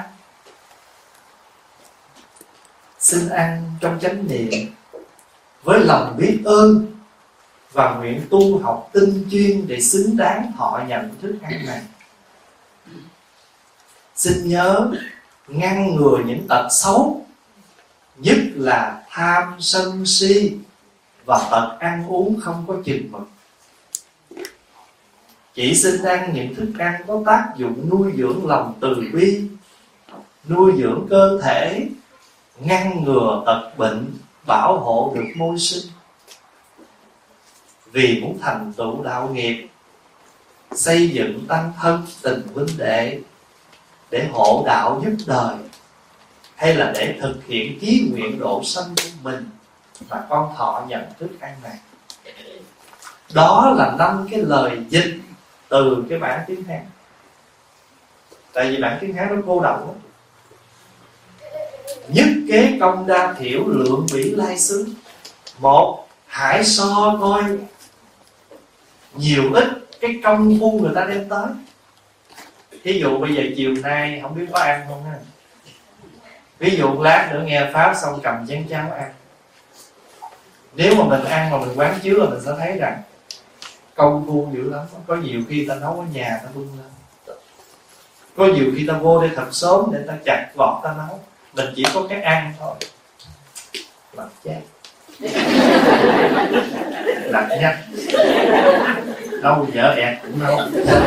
Xin ăn trong chánh niệm với lòng biết ơn và nguyện tu học tinh chuyên để xứng đáng thọ nhận thức ăn này. Xin nhớ ngăn ngừa những tật xấu, nhất là tham sân si và tật ăn uống không có chừng mực. Chỉ xin ăn những thức ăn có tác dụng nuôi dưỡng lòng từ bi, nuôi dưỡng cơ thể, ngăn ngừa tật bệnh, bảo hộ được môi sinh. Vì muốn thành tựu đạo nghiệp, xây dựng tăng thân tình huynh đệ, để hộ đạo giúp đời, hay là để thực hiện chí nguyện độ sanh của mình, mà con thọ nhận thức ăn này. Đó là 5 cái lời dịch từ cái bản tiếng Hán. Tại vì bản tiếng Hán nó cô đọng lắm. Nhất kế công đa thiểu, lượng bỉ lai xứ. Một, hãy so coi nhiều ít cái công phu người ta đem tới. Ví dụ bây giờ chiều nay không biết có ăn không ha. Ví dụ lát nữa nghe pháp xong cầm chén cháo ăn. Nếu mà mình ăn mà mình quán chiếu là mình sẽ thấy rằng công phu dữ lắm. Có nhiều khi ta nấu ở nhà ta bưng lên, có nhiều khi ta vô đây thật sớm để ta chặt gọt ta nấu. Mình chỉ có cái ăn thôi, làm chát làm nhắc đâu vợ ẹt cũng nấu.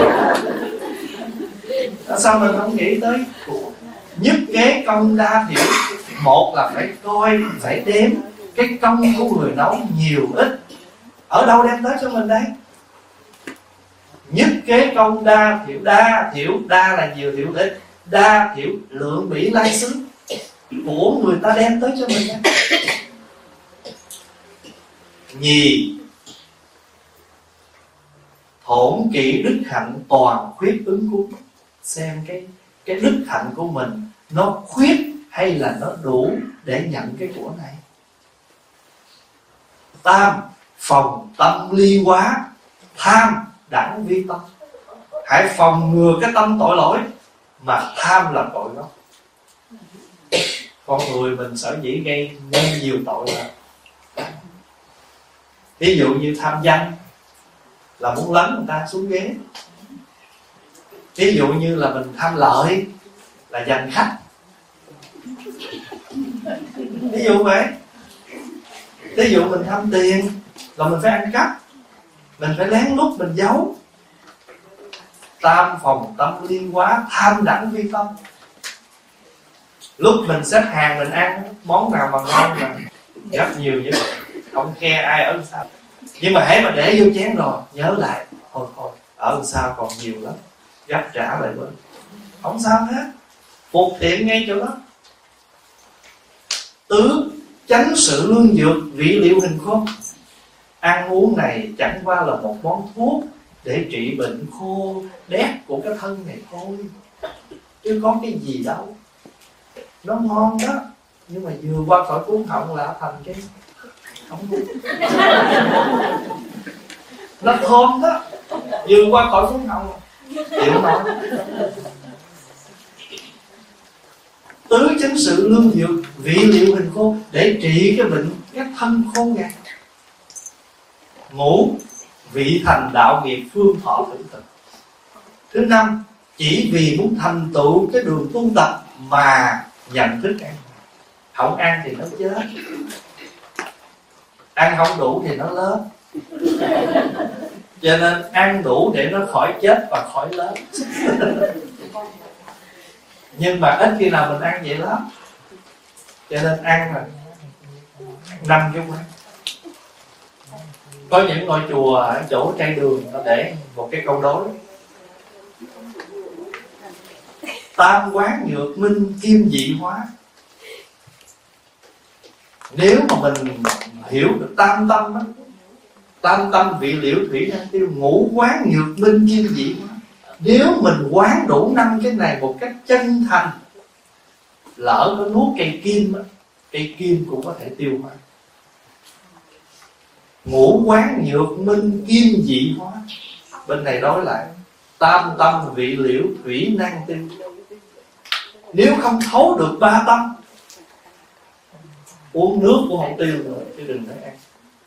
Sao mình không nghĩ tới nhất kế công đa thiểu? Một là phải coi, phải đếm cái công của người nấu nhiều ít ở đâu đem tới cho mình đây. Nhất kế công đa thiểu, đa là nhiều, thiểu ít. Đa thiểu lượng bỉ lai xứ của người ta đem tới cho mình đây. Nhì, thổn kỵ đức hạnh toàn khuyết ứng cúng. Xem cái đức hạnh của mình nó khuyết hay là nó đủ để nhận cái của này. Tam, phòng tâm ly quá. Tham đẳng vi tâm. Hãy phòng ngừa cái tâm tội lỗi, mà tham là tội đó. Con người mình sở dĩ gây nên nhiều tội là, ví dụ như tham danh là muốn lấn người ta xuống ghế. Ví dụ như là mình tham lợi là giành khách. Ví dụ vậy. Ví dụ mình tham tiền là mình phải ăn cắp, mình phải lén lút mình giấu. Tam phòng tâm liên quá, tham đẳng vi tâm. Lúc mình xếp hàng mình ăn món nào mà ngon là gấp nhiều chứ không khe ai ở sao. Nhưng mà hãy mà để vô chén rồi nhớ lại, thôi ở sao còn nhiều lắm, gấp trả lại bên, không sao hết, phục thiện ngay chỗ đó. Tứ, tránh sự lương dược vị liệu hình khô. Ăn uống này chẳng qua là một món thuốc để trị bệnh khô đét của cái thân này thôi, chứ có cái gì đâu. Nó ngon đó, nhưng mà vừa qua khỏi cuốn họng là thành cái không đúng. Nó thơm đó, vừa qua khỏi cuốn họng chịu nổi. Tứ, chánh sự lương dược vị liệu hình khô để trị cái bệnh cái thân khô gạt. Ngũ, vị thành đạo nghiệp phương thọ thử thực. Thứ năm, chỉ vì muốn thành tựu cái đường tu tập mà nhận thức ăn. Không ăn thì nó chết, ăn không đủ thì nó lớn. Cho nên ăn đủ để nó khỏi chết và khỏi lớn. Nhưng mà ít khi nào mình ăn vậy lắm. Cho nên ăn là 5 cái quán. Có những ngôi chùa ở chỗ trai đường nó để một cái câu đối: tam quán nhược minh kim dị hóa. Nếu mà mình hiểu được tam tâm đó, tam tâm vị liễu thủy năng tiêu, ngũ quán nhược minh kim dị hóa. Nếu mình quán đủ 5 cái này một cách chân thành, lỡ có nuốt cây kim đó, cây kim cũng có thể tiêu hóa. Ngũ quán nhược minh kim dị hóa. Bên này nói lại tam tâm vị liễu thủy năng tiêu. Nếu không thấu được ba tâm, uống nước cũng không tiêu nữa, chứ đừng nói ăn.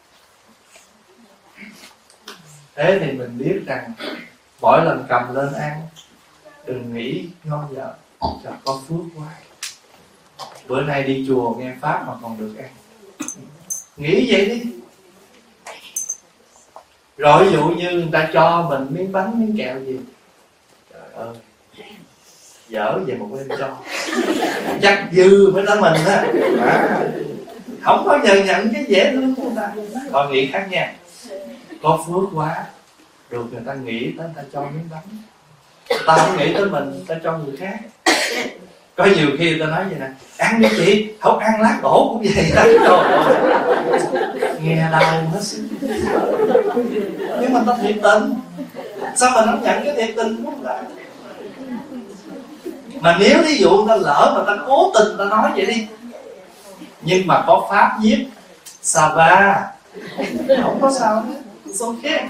Thế thì mình biết rằng mỗi lần cầm lên ăn, đừng nghĩ ngon dở, trời có phước quá, bữa nay đi chùa nghe pháp mà còn được ăn. Nghĩ vậy đi. Rồi ví dụ như người ta cho mình miếng bánh miếng kẹo gì, trời ơi dở về một bên cho, chắc dư mới tới mình á. Không bao giờ nhận cái dễ thương của người ta. Còn nghĩ khác nha, có phước quá, được người ta nghĩ tới người ta cho miếng bánh, ta không nghĩ tới mình, ta cho người khác. Có nhiều khi người ta nói vậy nè, ăn đi chị, không ăn lát đổ cũng vậy đó. Nghe đau hết sức. Nhưng mà ta thiệt tình, sao mình không nhận cái thiệt tình của người ta? Mà nếu ví dụ người ta lỡ mà ta cố tình ta nói vậy đi, nhưng mà có pháp giết sa va, không có sao hết, ok.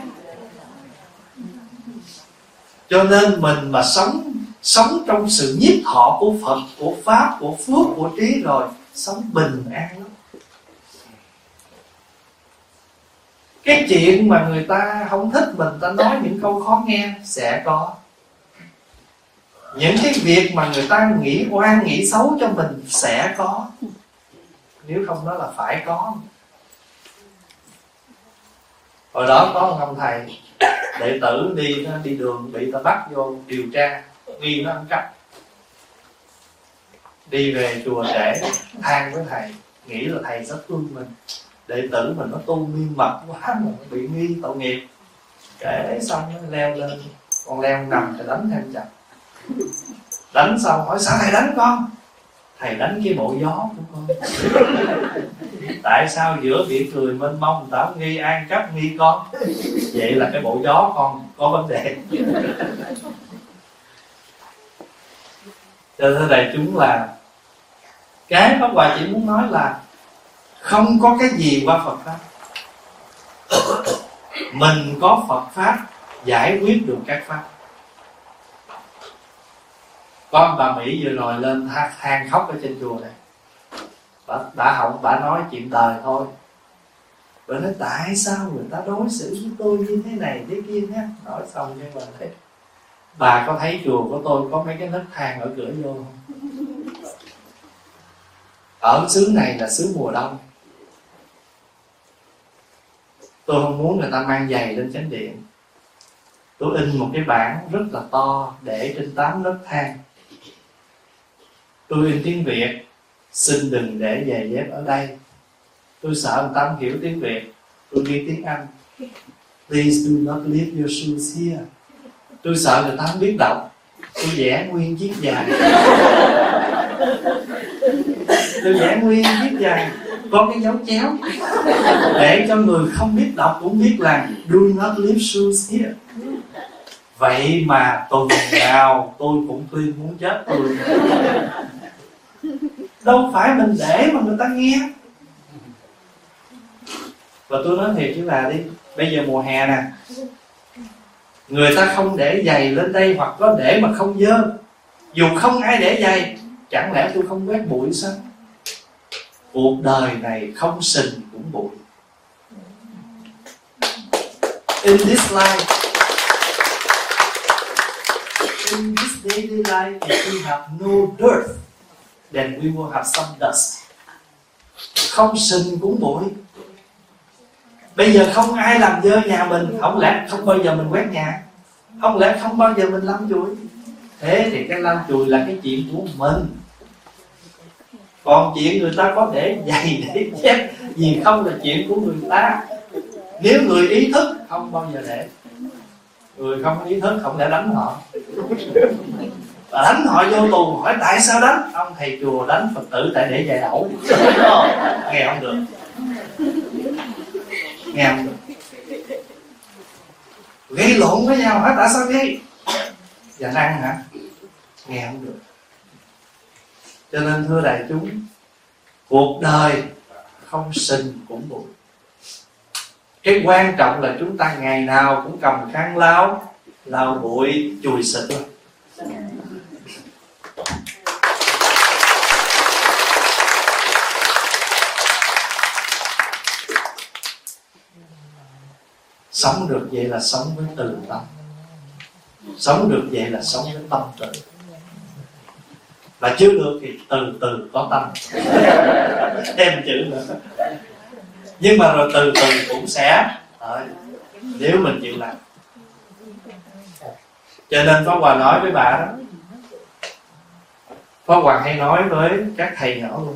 Cho nên mình mà sống trong sự nhiếp thọ của Phật, của Pháp, của phước, của trí rồi, sống bình an lắm. Cái chuyện mà người ta không thích mình, ta nói những câu khó nghe sẽ có. Những cái việc mà người ta nghĩ oan, nghĩ xấu cho mình sẽ có. Nếu không đó là phải có. Hồi đó có một ông thầy đệ tử đi đường bị ta bắt vô điều tra, nghi nó ăn cắp. Đi về chùa trễ, than với thầy, nghĩ là thầy rất thương mình, đệ tử mình nó tu miên mật quá mà nó bị nghi tội nghiệp. Kể xong nó leo lên, con leo nằm thì đánh thêm chặt. Đánh xong hỏi sao thầy đánh con? Thầy đánh cái bộ gió của con. Tại sao giữa biển cười mênh mông người ta nghi an cắp nghi con? Vậy là cái bộ gió con có vấn đề. Cho nên đại chúng là cái Pháp Hòa chỉ muốn nói là không có cái gì qua Phật Pháp. Mình có Phật Pháp giải quyết được các Pháp. Con bà Mỹ vừa rồi lên than khóc ở trên chùa này, bà nói chuyện đời thôi. Bà nói tại sao người ta đối xử với tôi như thế này thế kia nhá. Nói xong nhưng mà thấy, bà có thấy chùa của tôi có mấy cái nấc thang ở cửa vô không? Ở xứ này là xứ mùa đông, tôi không muốn người ta mang giày lên chánh điện. Tôi in một cái bảng rất là to để trên 8 nấc thang. Tôi in tiếng Việt, xin đừng để giày dép ở đây. Tôi sợ người ta không hiểu tiếng Việt, tôi ghi tiếng Anh, please do not leave your shoes here. Tôi sợ người ta không biết đọc, tôi vẽ nguyên chiếc giày. Tôi vẽ nguyên chiếc giày có cái dấu chéo để cho người không biết đọc cũng biết là do not leave shoes here. Vậy mà tuần nào tôi cũng tuyên muốn chết tôi. Đâu phải mình để mà người ta nghe. Và tôi nói thiệt chứ là đi, bây giờ mùa hè nè, người ta không để giày lên đây, hoặc có để mà không dơ. Dù không ai để giày, chẳng lẽ tôi không quét bụi sao? Cuộc đời này không sình cũng bụi. In this life, in this daily life, if we have no dirt, then we will have some dust. Không sình cũng bụi. Bây giờ không ai làm dơ nhà mình, không lẽ không bao giờ mình quét nhà? Không lẽ không bao giờ mình lau chùi? Thế thì cái lau chùi là cái chuyện của mình. Còn chuyện người ta có để giày để dép gì không là chuyện của người ta. Nếu người ý thức không bao giờ để. Người không ý thức không để đánh họ. Và đánh họ vô tù, hỏi tại sao đánh? Ông thầy chùa đánh Phật tử tại để giày đổ. Nghe không được. Nghe không được. Gây lộn với nhau, hỏi tại sao gây? Dạ ăn hả? Nghe không được. Cho nên thưa đại chúng, cuộc đời không sình cũng bụi. Cái quan trọng là chúng ta ngày nào cũng cầm khăn lau bụi, chùi xịt lên. Sống được vậy là sống với từ tâm. Sống được vậy là sống với tâm từ. Và chưa được thì từ từ có tâm. Thêm chữ nữa. Nhưng mà rồi từ từ cũng sẽ nếu mình chịu làm. Cho nên Pháp Hòa nói với bà đó, Pháp Hòa hay nói với các thầy nhỏ luôn,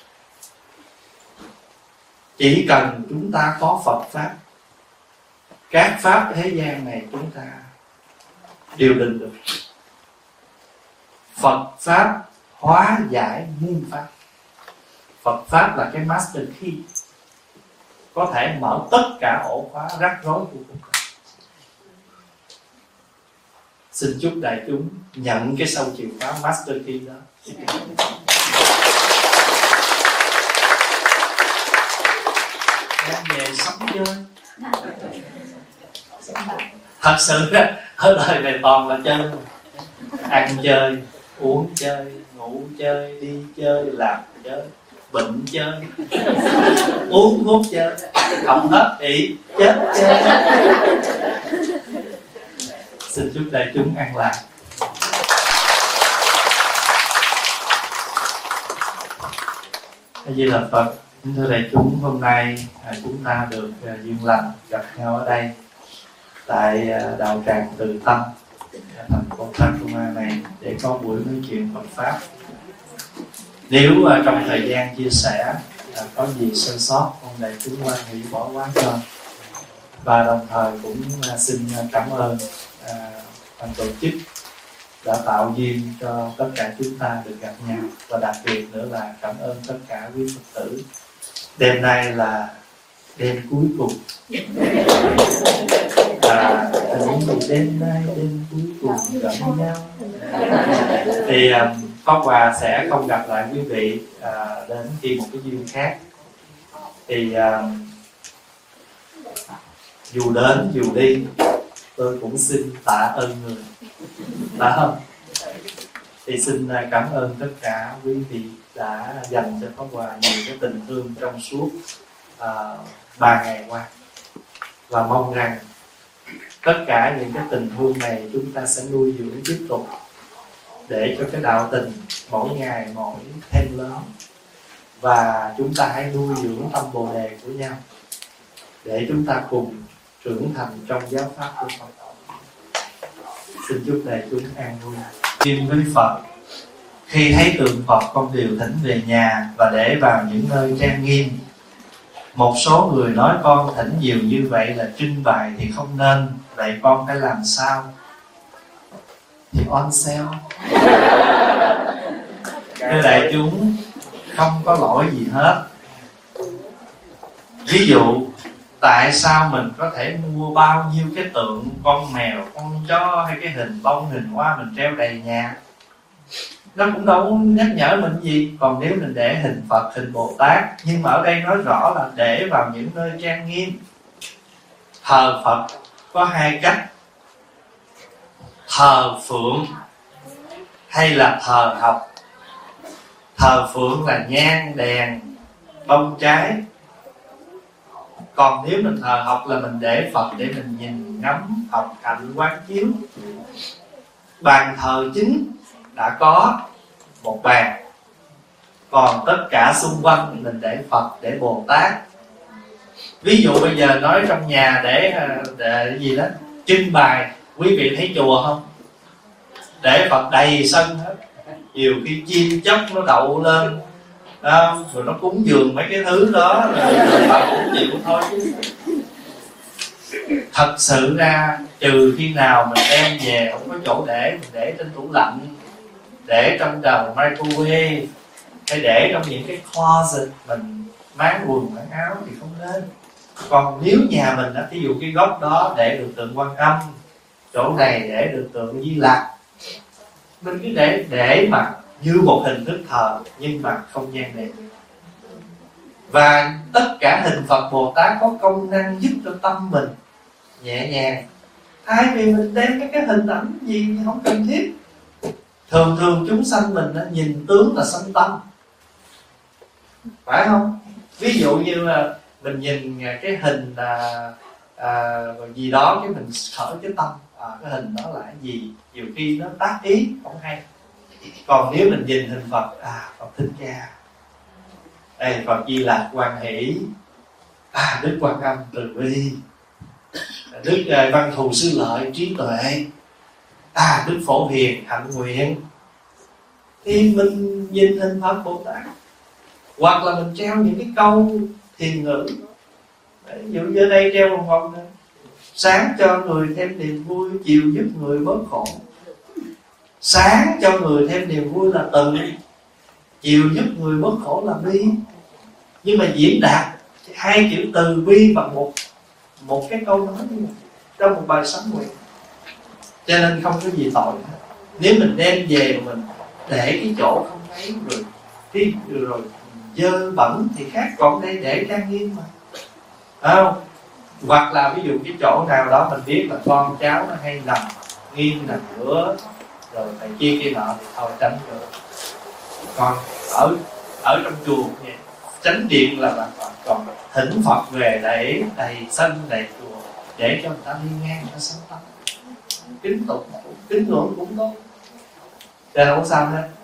chỉ cần chúng ta có Phật Pháp, các Pháp thế gian này chúng ta điều định được. Phật Pháp hóa giải muôn Pháp. Phật Pháp là cái master key, có thể mở tất cả ổ khóa rắc rối của cuộc đời. Xin chúc đại chúng nhận cái sâu chìa khóa master key đó. Đem về sống chơi. Thật sự đó, ở đời này toàn là chơi. Ăn chơi, uống chơi, ngủ chơi, đi chơi, làm chơi, bệnh chơi, uống thuốc chơi, không hết ị chết chơi. Xin chúc đại chúng an lạc. A Di Đà Phật. Thưa đại chúng, hôm nay chúng ta được duyên lành gặp nhau ở đây tại đạo tràng Từ Tâm, thành phố Takuma này, để có buổi nói chuyện Phật Pháp. Nếu trong thời gian chia sẻ có gì sơ sót, mong đại chúng quan hỷ bỏ qua cho. Và đồng thời cũng xin cảm ơn ban tổ chức đã tạo duyên cho tất cả chúng ta được gặp nhau, và đặc biệt nữa là cảm ơn tất cả quý Phật tử. Đêm nay là đêm cuối cùng. Đêm nay đêm cuối cùng gặp nhau. Thì Pháp Hòa sẽ không gặp lại quý vị đến khi một cái duyên khác. Thì dù đến dù đi, tôi cũng xin tạ ơn người. Tạ không? Thì xin cảm ơn tất cả quý vị đã dành cho Pháp Hòa nhiều cái tình thương trong suốt 3 ngày qua. Và mong rằng tất cả những cái tình thương này chúng ta sẽ nuôi dưỡng tiếp tục, để cho cái đạo tình mỗi ngày mỗi thêm lớn. Và chúng ta hãy nuôi dưỡng tâm Bồ Đề của nhau, để chúng ta cùng trưởng thành trong giáo pháp của Phật. Xin chúc đại chúng an vui. Kim với Phật, khi thấy tượng Phật con đều thỉnh về nhà và để vào những nơi trang nghiêm. Một số người nói con thỉnh nhiều như vậy là trưng bày thì không nên, vậy con phải làm sao? Thì on sale. Thưa đại chúng, không có lỗi gì hết. Ví dụ, tại sao mình có thể mua bao nhiêu cái tượng con mèo, con chó hay cái hình bông, hình hoa mình treo đầy nhà? Nó cũng đâu nhắc nhở mình gì. Còn nếu mình để hình Phật, hình Bồ Tát, nhưng mà ở đây nói rõ là để vào những nơi trang nghiêm. Thờ Phật có hai cách: thờ phượng hay là thờ học. Thờ phượng là nhang đèn bông trái. Còn nếu mình thờ học là mình để Phật để mình nhìn ngắm, học hành, quán chiếu. Bàn thờ chính đã có một bàn, còn tất cả xung quanh mình để Phật, để Bồ Tát. Ví dụ bây giờ nói trong nhà để gì đó trưng bày, quý vị thấy chùa không? Để Phật đầy sân hết. Nhiều khi chim chóc nó đậu lên rồi nó cúng dường mấy cái thứ đó, rồi Phật cũng chịu thôi chứ. Thật sự ra trừ khi nào mình đem về không có chỗ để, mình để trên tủ lạnh, để trong đầu microwave, hay để trong những cái closet mình máng quần máng áo thì không nên. Còn nếu nhà mình ví dụ cái góc đó để được tượng Quan Âm, chỗ này để được tượng Di Lặc, mình cứ để mà như một hình thức thờ, nhưng mà không gian đẹp. Và tất cả hình Phật Bồ Tát có công năng giúp cho tâm mình nhẹ nhàng. Thay vì mình đem cái hình ảnh gì không cần thiết. Thường thường chúng sanh mình nhìn tướng là sanh tâm, phải không? Ví dụ như là mình nhìn cái hình gì đó, cái mình khởi cái tâm, cái hình đó là cái gì, nhiều khi nó tác ý không hay. Còn nếu mình nhìn hình Phật, Phật Thích Ca, Phật Di Lặc Hoan Hỷ, Đức Quan Âm Từ Bi, Đức Văn Thù Sư Lợi Trí Tuệ, Đức Phổ Hiền Hạnh Nguyện, thì mình nhìn hình Phật Bồ Tát. Hoặc là mình treo những cái câu thiền ngữ. Ví dụ như đây treo một vòng này: sáng cho người thêm niềm vui, chiều giúp người bớt khổ. Sáng cho người thêm niềm vui là từ, chiều giúp người bớt khổ là bi. Nhưng mà diễn đạt hai chữ từ bi bằng một cái câu nói như vậy, trong một bài sám nguyện. Cho nên không có gì tội hết. Nếu mình đem về mà mình để cái chỗ không thấy rồi dơ bẩn thì khác, còn đây để trang nghiêm mà, không? Hoặc là ví dụ cái chỗ nào đó mình biết là con cháu nó hay nằm nghiêng nằm ngửa rồi phải chia kia nọ thì thôi tránh được. Còn ở trong chùa vậy, chánh điện là bạn Phật, còn thỉnh Phật về để đầy sân đầy chùa để cho người ta đi ngang, người ta sống tâm kính tụng kính ngưỡng cũng tốt, cho nên không sao hết.